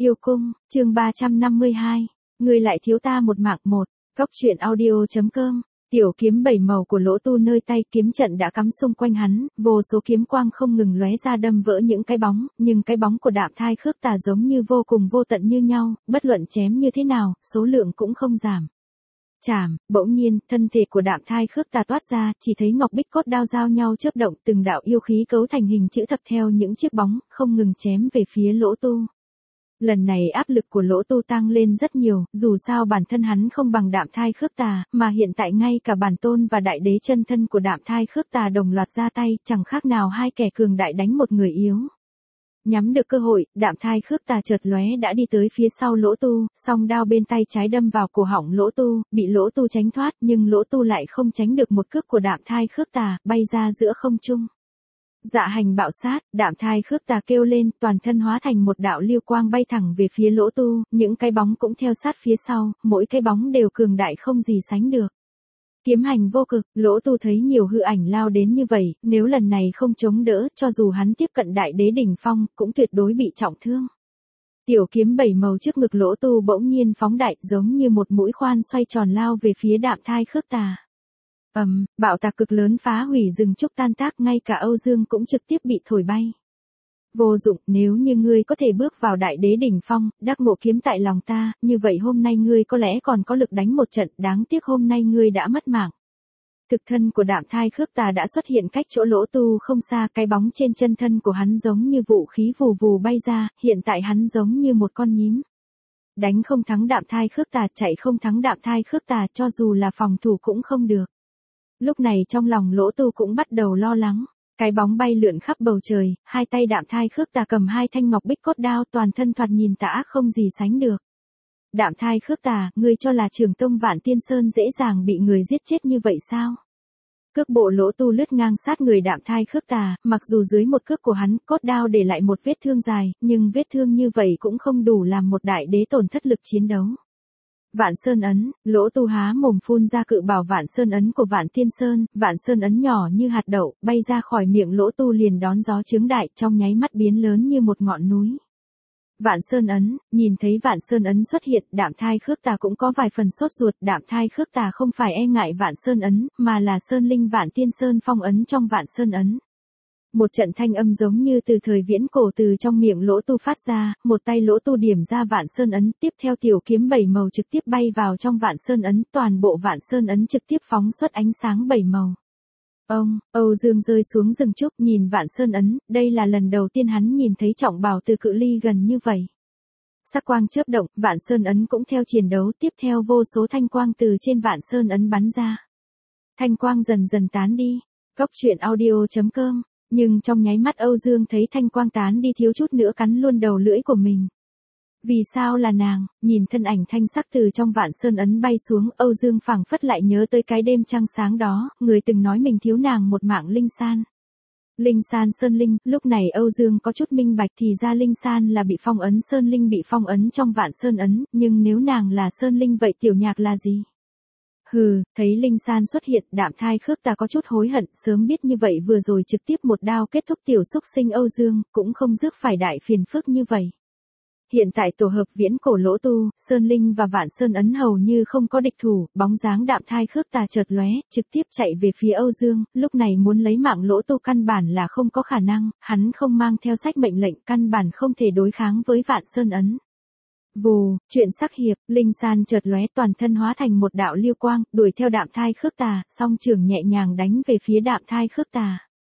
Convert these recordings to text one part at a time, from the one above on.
Yêu cung, chương 352. Ngươi lại thiếu ta một mạng một. Cóc truyện audio.com. Tiểu kiếm bảy màu của Lỗ Tu nơi tay kiếm trận đã cắm xung quanh hắn, vô số kiếm quang không ngừng lóe ra đâm vỡ những cái bóng, nhưng cái bóng của Đạm Thai Khước Tà giống như vô cùng vô tận như nhau, bất luận chém như thế nào, số lượng cũng không giảm. Chảm, bỗng nhiên, thân thể của Đạm Thai Khước Tà toát ra, chỉ thấy ngọc bích cốt đao giao nhau chớp động, từng đạo yêu khí cấu thành hình chữ thập theo những chiếc bóng, không ngừng chém về phía Lỗ Tu. Lần này áp lực của Lỗ Tu tăng lên rất nhiều, dù sao bản thân hắn không bằng Đạm Thai Khước Tà, mà hiện tại ngay cả bản tôn và đại đế chân thân của Đạm Thai Khước Tà đồng loạt ra tay, chẳng khác nào hai kẻ cường đại đánh một người yếu. Nhắm được cơ hội, Đạm Thai Khước Tà chợt lóe đã đi tới phía sau Lỗ Tu, song đao bên tay trái đâm vào cổ họng Lỗ Tu, bị Lỗ Tu tránh thoát, nhưng Lỗ Tu lại không tránh được một cước của Đạm Thai Khước Tà, bay ra giữa không trung. Dạ hành bạo sát, Đạm Thai Khước Tà kêu lên, toàn thân hóa thành một đạo lưu quang bay thẳng về phía Lỗ Tu, những cái bóng cũng theo sát phía sau, mỗi cái bóng đều cường đại không gì sánh được. Kiếm hành vô cực, Lỗ Tu thấy nhiều hư ảnh lao đến như vậy, nếu lần này không chống đỡ, cho dù hắn tiếp cận đại đế đỉnh phong, cũng tuyệt đối bị trọng thương. Tiểu kiếm bảy màu trước ngực Lỗ Tu bỗng nhiên phóng đại, giống như một mũi khoan xoay tròn lao về phía Đạm Thai Khước Tà. Bạo tạc cực lớn phá hủy rừng trúc tan tác, ngay cả Âu Dương cũng trực tiếp bị thổi bay. Vô dụng, nếu như ngươi có thể bước vào đại đế đỉnh phong, đắc ngộ kiếm tại lòng ta, như vậy hôm nay ngươi có lẽ còn có lực đánh một trận, đáng tiếc hôm nay ngươi đã mất mạng. Thực thân của Đạm Thai Khước Tà đã xuất hiện cách chỗ Lỗ Tu không xa, cái bóng trên chân thân của hắn giống như vũ khí vù vù bay ra, hiện tại hắn giống như một con nhím. Đánh không thắng Đạm Thai Khước Tà, chạy không thắng Đạm Thai Khước Tà, cho dù là phòng thủ cũng không được. Lúc này trong lòng Lỗ Tu cũng bắt đầu lo lắng. Cái bóng bay lượn khắp bầu trời, hai tay Đạm Thai Khước Tà cầm hai thanh ngọc bích cốt đao, toàn thân thoạt nhìn tà ác không gì sánh được. Đạm Thai Khước Tà, ngươi cho là Trường Tông Vạn Tiên Sơn dễ dàng bị người giết chết như vậy sao? Cước bộ Lỗ Tu lướt ngang sát người Đạm Thai Khước Tà, mặc dù dưới một cước của hắn, cốt đao để lại một vết thương dài, nhưng vết thương như vậy cũng không đủ làm một đại đế tổn thất lực chiến đấu. Vạn Sơn ấn, Lỗ Tu há mồm phun ra cự bảo Vạn Sơn ấn của Vạn Tiên Sơn, Vạn Sơn ấn nhỏ như hạt đậu, bay ra khỏi miệng Lỗ Tu liền đón gió chướng đại, trong nháy mắt biến lớn như một ngọn núi. Vạn Sơn ấn, nhìn thấy Vạn Sơn ấn xuất hiện, Đạm Thai Khước Tà cũng có vài phần sốt ruột, Đạm Thai Khước Tà không phải e ngại Vạn Sơn ấn, mà là Sơn Linh Vạn Tiên Sơn phong ấn trong Vạn Sơn ấn. Một trận thanh âm giống như từ thời viễn cổ từ trong miệng Lỗ Tu phát ra, một tay Lỗ Tu điểm ra Vạn Sơn ấn, tiếp theo tiểu kiếm bảy màu trực tiếp bay vào trong Vạn Sơn ấn, toàn bộ Vạn Sơn ấn trực tiếp phóng xuất ánh sáng bảy màu. Âu Dương rơi xuống rừng trúc nhìn Vạn Sơn ấn, đây là lần đầu tiên hắn nhìn thấy trọng bảo từ cự ly gần như vậy. Sắc quang chớp động, Vạn Sơn ấn cũng theo chiến đấu, tiếp theo vô số thanh quang từ trên Vạn Sơn ấn bắn ra. Thanh quang dần dần tán đi. Cóc truyện audio.com. Nhưng trong nháy mắt Âu Dương thấy thanh quang tán đi thiếu chút nữa cắn luôn đầu lưỡi của mình. Vì sao là nàng? Nhìn thân ảnh thanh sắc từ trong Vạn Sơn ấn bay xuống, Âu Dương phảng phất lại nhớ tới cái đêm trăng sáng đó, người từng nói mình thiếu nàng một mạng Linh San. Linh San Sơn Linh, lúc này Âu Dương có chút minh bạch thì ra Linh San là bị phong ấn, Sơn Linh bị phong ấn trong Vạn Sơn ấn, nhưng nếu nàng là Sơn Linh vậy tiểu nhạc là gì? Thấy Linh San xuất hiện, Đạm Thai Khước Tà có chút hối hận, sớm biết như vậy vừa rồi trực tiếp một đao kết thúc tiểu xúc sinh Âu Dương, cũng không rước phải đại phiền phức như vậy. Hiện tại tổ hợp viễn cổ Lỗ Tu, Sơn Linh và Vạn Sơn ấn hầu như không có địch thủ, bóng dáng Đạm Thai Khước Tà chợt lóe, trực tiếp chạy về phía Âu Dương, lúc này muốn lấy mạng Lỗ Tu căn bản là không có khả năng, hắn không mang theo sách mệnh lệnh, căn bản không thể đối kháng với Vạn Sơn ấn. Vù, chuyện sắc hiệp, Linh San chợt lóe toàn thân hóa thành một đạo lưu quang, đuổi theo Đạm Thai Khước Tà, song trường nhẹ nhàng đánh về phía Đạm Thai Khước Tà.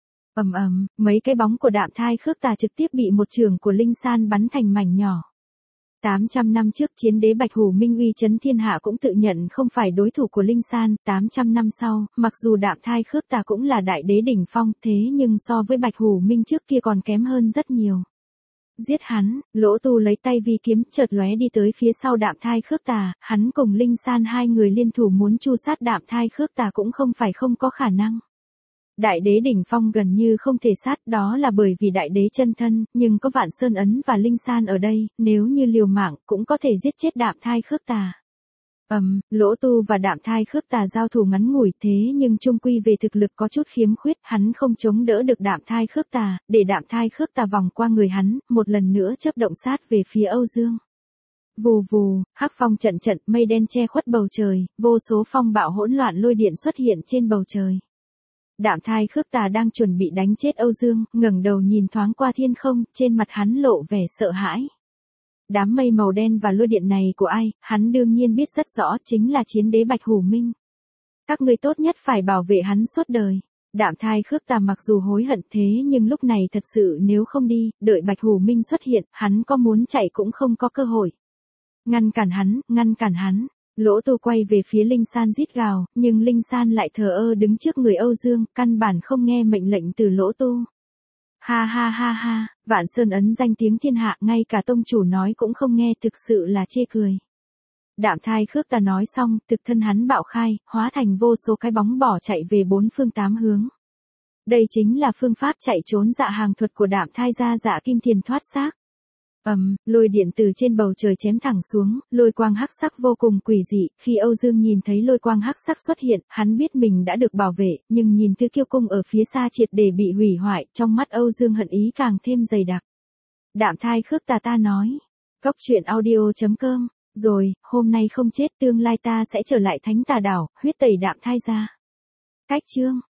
Mấy cái bóng của Đạm Thai Khước Tà trực tiếp bị một trường của Linh San bắn thành mảnh nhỏ. 800 năm trước chiến đế Bạch Hủ Minh uy chấn thiên hạ cũng tự nhận không phải đối thủ của Linh San, 800 năm sau, mặc dù Đạm Thai Khước Tà cũng là đại đế đỉnh phong, thế nhưng so với Bạch Hủ Minh trước kia còn kém hơn rất nhiều. Giết hắn, Lỗ Tu lấy tay vi kiếm chợt lóe đi tới phía sau Đạm Thai Khước Tà, hắn cùng Linh San hai người liên thủ muốn tru sát Đạm Thai Khước Tà cũng không phải không có khả năng. Đại đế đỉnh phong gần như không thể sát, đó là bởi vì đại đế chân thân, nhưng có Vạn Sơn ấn và Linh San ở đây, nếu như liều mạng cũng có thể giết chết Đạm Thai Khước Tà. Lỗ Tu và Đạm Thai Khước Tà giao thủ ngắn ngủi thế nhưng chung quy về thực lực có chút khiếm khuyết, hắn không chống đỡ được Đạm Thai Khước Tà, để Đạm Thai Khước Tà vòng qua người hắn, một lần nữa chớp động sát về phía Âu Dương. Vù vù, hắc phong trận trận, mây đen che khuất bầu trời, vô số phong bạo hỗn loạn lôi điện xuất hiện trên bầu trời. Đạm Thai Khước Tà đang chuẩn bị đánh chết Âu Dương, ngẩng đầu nhìn thoáng qua thiên không, trên mặt hắn lộ vẻ sợ hãi. Đám mây màu đen và lôi điện này của ai, hắn đương nhiên biết rất rõ, chính là chiến đế Bạch Hủ Minh. Các ngươi tốt nhất phải bảo vệ hắn suốt đời. Đạm Thai Khước Tà mặc dù hối hận thế nhưng lúc này thật sự nếu không đi, đợi Bạch Hủ Minh xuất hiện, hắn có muốn chạy cũng không có cơ hội. Ngăn cản hắn, ngăn cản hắn. Lỗ Tu quay về phía Linh San rít gào, nhưng Linh San lại thờ ơ đứng trước người Âu Dương, căn bản không nghe mệnh lệnh từ Lỗ Tu. Ha ha ha ha, Vạn Sơn ấn danh tiếng thiên hạ, ngay cả tông chủ nói cũng không nghe, thực sự là chê cười. Đạm Thai Khước Tà nói xong, thực thân hắn bạo khai, hóa thành vô số cái bóng bỏ chạy về bốn phương tám hướng. Đây chính là phương pháp chạy trốn dạ hàng thuật của Đạm Thai gia Dạ Kim Thiền thoát xác. Lôi điện từ trên bầu trời chém thẳng xuống, lôi quang hắc sắc vô cùng quỷ dị, khi Âu Dương nhìn thấy lôi quang hắc sắc xuất hiện, hắn biết mình đã được bảo vệ, nhưng nhìn Thứ Kiêu Cung ở phía xa triệt để bị hủy hoại, trong mắt Âu Dương hận ý càng thêm dày đặc. Đạm Thai Khước Tà ta nói, Cốc Truyện Audio.com, rồi, hôm nay không chết tương lai ta sẽ trở lại Thánh Tà Đảo, huyết tẩy Đạm Thai gia. Cách chương